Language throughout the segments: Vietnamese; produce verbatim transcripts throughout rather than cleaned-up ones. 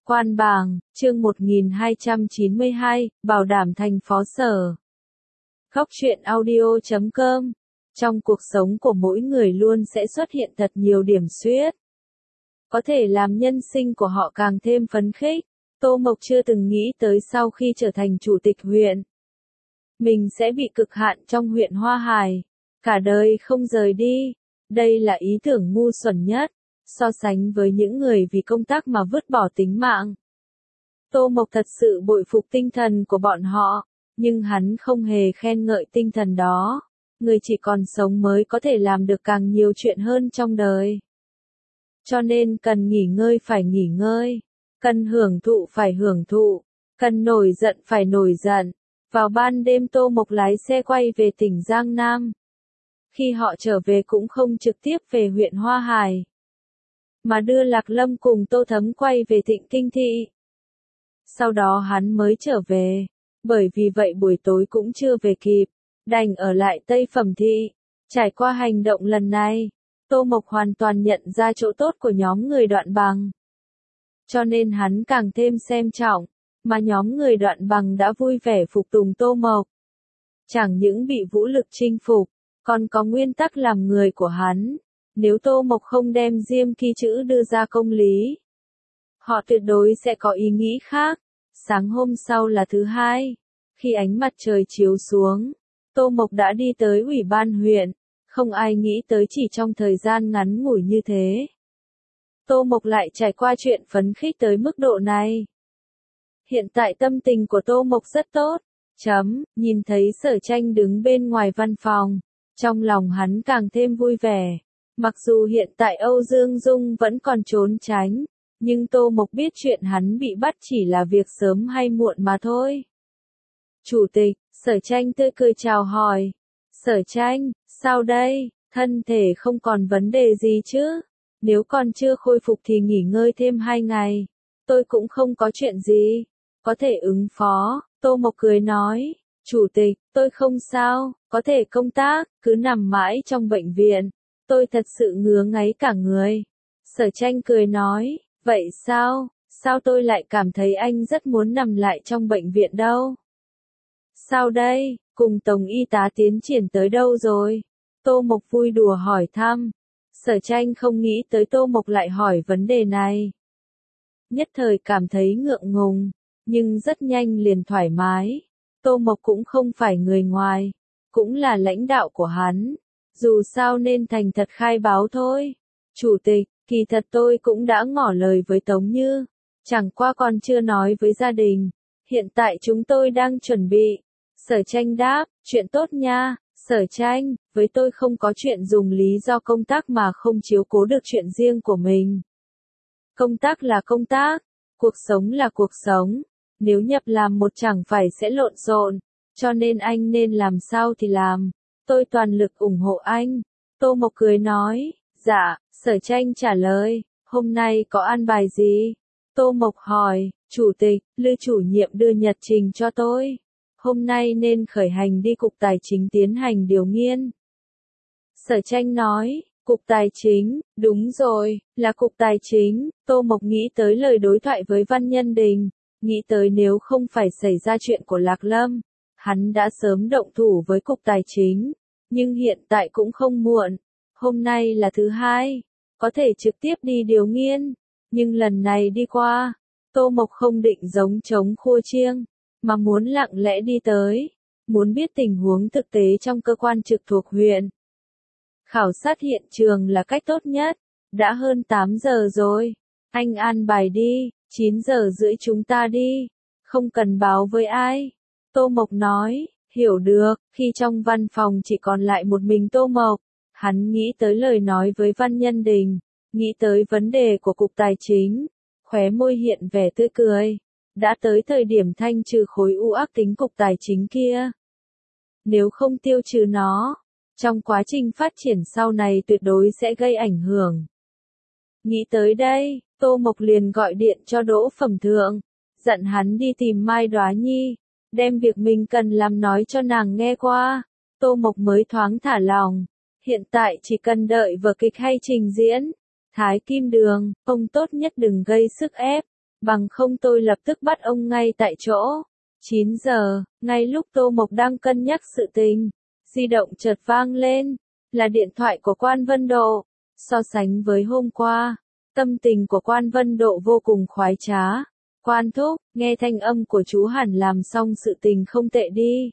Quan bảng, chương một nghìn hai trăm chín mươi hai, bảo đảm thành phó sở. Góc truyện audio chấm com. Trong cuộc sống của mỗi người luôn sẽ xuất hiện thật nhiều điểm xuyết. Có thể làm nhân sinh của họ càng thêm phấn khích. Tô Mộc chưa từng nghĩ tới sau khi trở thành chủ tịch huyện, mình sẽ bị cực hạn trong huyện Hoa Hải, cả đời không rời đi. Đây là ý tưởng ngu xuẩn nhất, so sánh với những người vì công tác mà vứt bỏ tính mạng. Tô Mộc thật sự bội phục tinh thần của bọn họ, nhưng hắn không hề khen ngợi tinh thần đó. Người chỉ còn sống mới có thể làm được càng nhiều chuyện hơn trong đời. Cho nên cần nghỉ ngơi phải nghỉ ngơi, cần hưởng thụ phải hưởng thụ, cần nổi giận phải nổi giận. Vào ban đêm Tô Mộc lái xe quay về tỉnh Giang Nam. Khi họ trở về cũng không trực tiếp về huyện Hoa Hải, mà đưa Lạc Lâm cùng Tô Thấm quay về Thịnh Kinh Thị. Sau đó hắn mới trở về, bởi vì vậy buổi tối cũng chưa về kịp, đành ở lại Tây Phẩm Thị. Trải qua hành động lần này, Tô Mộc hoàn toàn nhận ra chỗ tốt của nhóm người Đoạn Bằng. Cho nên hắn càng thêm xem trọng, mà nhóm người Đoạn Bằng đã vui vẻ phục tùng Tô Mộc. Chẳng những bị vũ lực chinh phục, còn có nguyên tắc làm người của hắn. Nếu Tô Mộc không đem Diêm Kỳ chữ đưa ra công lý, họ tuyệt đối sẽ có ý nghĩ khác. Sáng hôm sau là thứ hai, khi ánh mặt trời chiếu xuống, Tô Mộc đã đi tới ủy ban huyện. Không ai nghĩ tới chỉ trong thời gian ngắn ngủi như thế, Tô Mộc lại trải qua chuyện phấn khích tới mức độ này. Hiện tại tâm tình của Tô Mộc rất tốt. Chấm, nhìn thấy Sở Tranh đứng bên ngoài văn phòng, trong lòng hắn càng thêm vui vẻ. Mặc dù hiện tại Âu Dương Dung vẫn còn trốn tránh, nhưng Tô Mộc biết chuyện hắn bị bắt chỉ là việc sớm hay muộn mà thôi. Chủ tịch, Sở Tranh tươi cười chào hỏi. Sở Tranh, sao đây, thân thể không còn vấn đề gì chứ? Nếu còn chưa khôi phục thì nghỉ ngơi thêm hai ngày. Tôi cũng không có chuyện gì, có thể ứng phó. Tô Mộc cười nói, chủ tịch, tôi không sao, có thể công tác, cứ nằm mãi trong bệnh viện. Tôi thật sự ngứa ngáy cả người. Sở Tranh cười nói, vậy sao, sao tôi lại cảm thấy anh rất muốn nằm lại trong bệnh viện đâu? Sao đây, cùng Tổng y tá tiến triển tới đâu rồi? Tô Mộc vui đùa hỏi thăm. Sở Tranh không nghĩ tới Tô Mộc lại hỏi vấn đề này. Nhất thời cảm thấy ngượng ngùng, nhưng rất nhanh liền thoải mái. Tô Mộc cũng không phải người ngoài, cũng là lãnh đạo của hắn. Dù sao nên thành thật khai báo thôi. Chủ tịch, kỳ thật tôi cũng đã ngỏ lời với Tống Như, chẳng qua còn chưa nói với gia đình. Hiện tại chúng tôi đang chuẩn bị. Sở Tranh đáp, chuyện tốt nha. Sở Tranh, với tôi không có chuyện dùng lý do công tác mà không chiếu cố được chuyện riêng của mình. Công tác là công tác, cuộc sống là cuộc sống. Nếu nhập làm một chẳng phải sẽ lộn xộn, cho nên anh nên làm sao thì làm. Tôi toàn lực ủng hộ anh. Tô Mộc cười nói, dạ. Sở Tranh trả lời, hôm nay có an bài gì? Tô Mộc hỏi, chủ tịch, Lư chủ nhiệm đưa nhật trình cho tôi. Hôm nay nên khởi hành đi Cục Tài chính tiến hành điều nghiên. Sở Tranh nói, Cục Tài chính, đúng rồi, là Cục Tài chính. Tô Mộc nghĩ tới lời đối thoại với Văn Nhân Đình, nghĩ tới nếu không phải xảy ra chuyện của Lạc Lâm, hắn đã sớm động thủ với Cục Tài chính. Nhưng hiện tại cũng không muộn, hôm nay là thứ hai, có thể trực tiếp đi điều nghiên. Nhưng lần này đi qua, Tô Mộc không định giống trống khua chiêng, mà muốn lặng lẽ đi tới, muốn biết tình huống thực tế trong cơ quan trực thuộc huyện. Khảo sát hiện trường là cách tốt nhất. Đã hơn tám giờ rồi, anh an bài đi, chín giờ rưỡi chúng ta đi, không cần báo với ai. Tô Mộc nói, hiểu được. Khi trong văn phòng chỉ còn lại một mình Tô Mộc, hắn nghĩ tới lời nói với Văn Nhân Đình, nghĩ tới vấn đề của Cục Tài chính, khóe môi hiện vẻ tươi cười. Đã tới thời điểm thanh trừ khối u ác tính Cục Tài chính kia. Nếu không tiêu trừ nó, trong quá trình phát triển sau này tuyệt đối sẽ gây ảnh hưởng. Nghĩ tới đây, Tô Mộc liền gọi điện cho Đỗ Phẩm Thượng, dặn hắn đi tìm Mai Đóa Nhi, đem việc mình cần làm nói cho nàng nghe qua. Tô Mộc mới thoáng thả lòng. Hiện tại chỉ cần đợi vở kịch hay trình diễn. Thái Kim Đường, ông tốt nhất đừng gây sức ép. bằng không tôi lập tức bắt ông ngay tại chỗ. chín giờ, ngay lúc Tô Mộc đang cân nhắc sự tình, di động chợt vang lên, là điện thoại của Quan Vân Độ. So sánh với hôm qua, tâm tình của Quan Vân Độ vô cùng khoái trá. Quan thúc, nghe thanh âm của chú hẳn làm xong sự tình không tệ đi.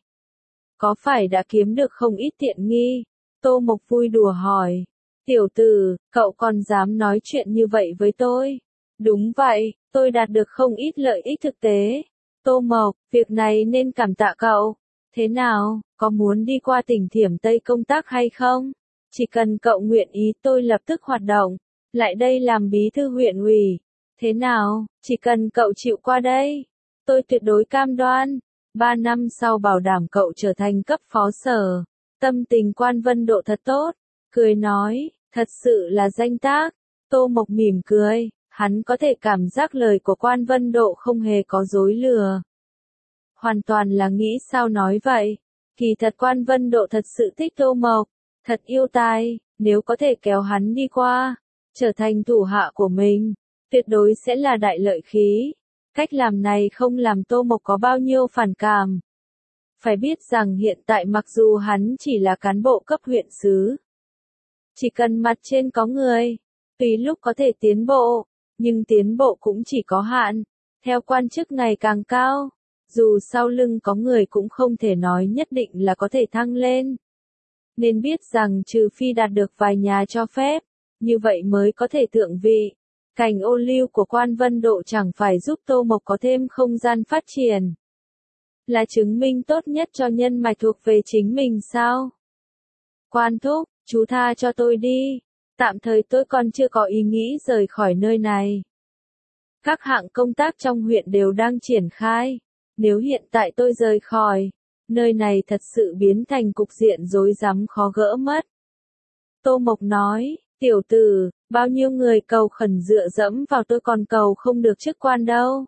Có phải đã kiếm được không ít tiện nghi? Tô Mộc vui đùa hỏi. Tiểu tử, cậu còn dám nói chuyện như vậy với tôi? Đúng vậy, tôi đạt được không ít lợi ích thực tế. Tô Mộc, việc này nên cảm tạ cậu. Thế nào, có muốn đi qua tỉnh Thiểm Tây công tác hay không? Chỉ cần cậu nguyện ý tôi lập tức hoạt động, lại đây làm bí thư huyện ủy. Thế nào, chỉ cần cậu chịu qua đây, tôi tuyệt đối cam đoan. Ba năm sau bảo đảm cậu trở thành cấp phó sở. Tâm tình Quan Vân Độ thật tốt, cười nói, thật sự là danh tác. Tô Mộc mỉm cười, hắn có thể cảm giác lời của Quan Vân Độ không hề có dối lừa. Hoàn toàn là nghĩ sao nói vậy. Kỳ thật Quan Vân Độ thật sự thích Tô Mộc, thật yêu tài, nếu có thể kéo hắn đi qua, trở thành thủ hạ của mình, tuyệt đối sẽ là đại lợi khí. Cách làm này không làm Tô Mộc có bao nhiêu phản cảm. Phải biết rằng hiện tại mặc dù hắn chỉ là cán bộ cấp huyện xứ, chỉ cần mặt trên có người, tùy lúc có thể tiến bộ, nhưng tiến bộ cũng chỉ có hạn, theo quan chức ngày càng cao, dù sau lưng có người cũng không thể nói nhất định là có thể thăng lên. Nên biết rằng trừ phi đạt được vài nhà cho phép, như vậy mới có thể thượng vị. Cảnh ô liu của Quan Vân Độ chẳng phải giúp Tô Mộc có thêm không gian phát triển, là chứng minh tốt nhất cho nhân mạch thuộc về chính mình sao? Quan thúc, chú tha cho tôi đi, tạm thời tôi còn chưa có ý nghĩ rời khỏi nơi này. Các hạng công tác trong huyện đều đang triển khai, nếu hiện tại tôi rời khỏi, nơi này thật sự biến thành cục diện rối rắm khó gỡ mất. Tô Mộc nói, tiểu tử, bao nhiêu người cầu khẩn dựa dẫm vào tôi còn cầu không được chức quan đâu.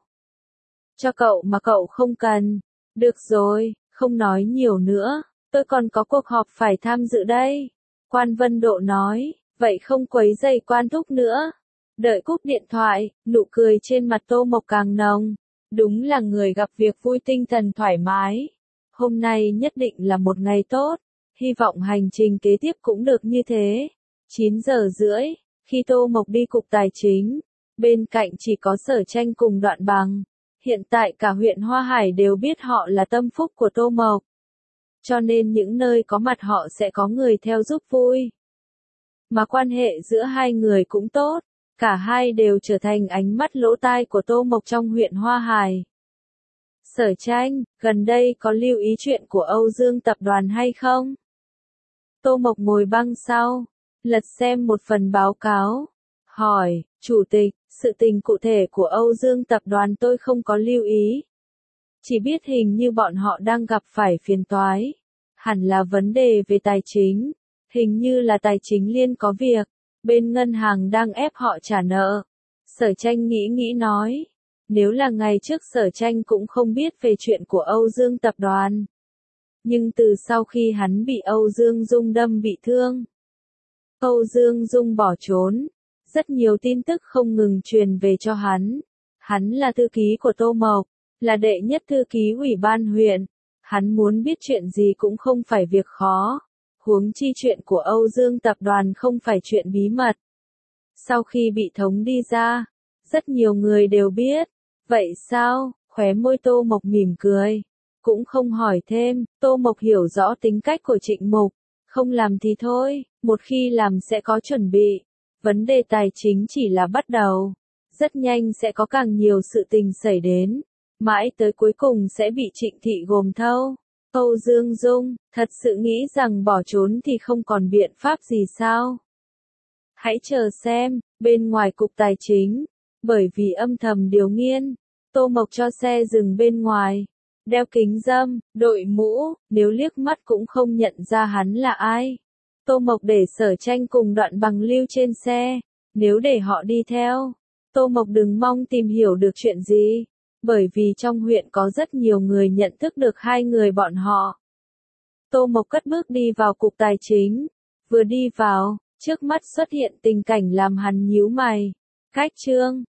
Cho cậu mà cậu không cần. Được rồi, không nói nhiều nữa, tôi còn có cuộc họp phải tham dự đây. Quan Vân Độ nói, vậy không quấy rầy Quan thúc nữa. Đợi cúp điện thoại, nụ cười trên mặt Tô Mộc càng nồng. Đúng là người gặp việc vui tinh thần thoải mái. Hôm nay nhất định là một ngày tốt, hy vọng hành trình kế tiếp cũng được như thế. chín giờ rưỡi, khi Tô Mộc đi cục tài chính, bên cạnh chỉ có Sở Tranh cùng Đoạn Bằng. Hiện tại cả huyện Hoa Hải đều biết họ là tâm phúc của Tô Mộc. Cho nên những nơi có mặt họ sẽ có người theo giúp vui. Mà quan hệ giữa hai người cũng tốt, cả hai đều trở thành ánh mắt lỗ tai của Tô Mộc trong huyện Hoa Hải. Sở Tranh, gần đây có lưu ý chuyện của Âu Dương tập đoàn hay không? Tô Mộc ngồi băng sau, lật xem một phần báo cáo, hỏi, Chủ tịch, sự tình cụ thể của Âu Dương tập đoàn tôi không có lưu ý. Chỉ biết hình như bọn họ đang gặp phải phiền toái. Hẳn là vấn đề về tài chính. Hình như là tài chính liên có việc. Bên ngân hàng đang ép họ trả nợ. Sở Tranh nghĩ nghĩ nói. Nếu là ngày trước Sở Tranh cũng không biết về chuyện của Âu Dương tập đoàn. Nhưng từ sau khi hắn bị Âu Dương Dung đâm bị thương, Âu Dương Dung bỏ trốn. Rất nhiều tin tức không ngừng truyền về cho hắn. Hắn là thư ký của Tô Mộc, là đệ nhất thư ký ủy ban huyện. Hắn muốn biết chuyện gì cũng không phải việc khó. Huống chi chuyện của Âu Dương tập đoàn không phải chuyện bí mật. Sau khi bị thống đi ra, rất nhiều người đều biết. Vậy sao? Khóe môi Tô Mộc mỉm cười. Cũng không hỏi thêm, Tô Mộc hiểu rõ tính cách của Trịnh Mục. Không làm thì thôi, một khi làm sẽ có chuẩn bị. Vấn đề tài chính chỉ là bắt đầu. Rất nhanh sẽ có càng nhiều sự tình xảy đến. Mãi tới cuối cùng sẽ bị Trịnh Thị gồm thâu. Âu Dương Dung, thật sự nghĩ rằng bỏ trốn thì không còn biện pháp gì sao? Hãy chờ xem, bên ngoài cục tài chính. Bởi vì âm thầm điều nghiên, Tô Mộc cho xe dừng bên ngoài. Đeo kính râm, đội mũ, nếu liếc mắt cũng không nhận ra hắn là ai. Tô Mộc để Sở Tranh cùng Đoạn Bằng lưu trên xe. Nếu để họ đi theo, Tô Mộc đừng mong tìm hiểu được chuyện gì. Bởi vì trong huyện có rất nhiều người nhận thức được hai người bọn họ. Tô Mộc cất bước đi vào cục tài chính. Vừa đi vào, trước mắt xuất hiện tình cảnh làm hắn nhíu mày. Cách trương,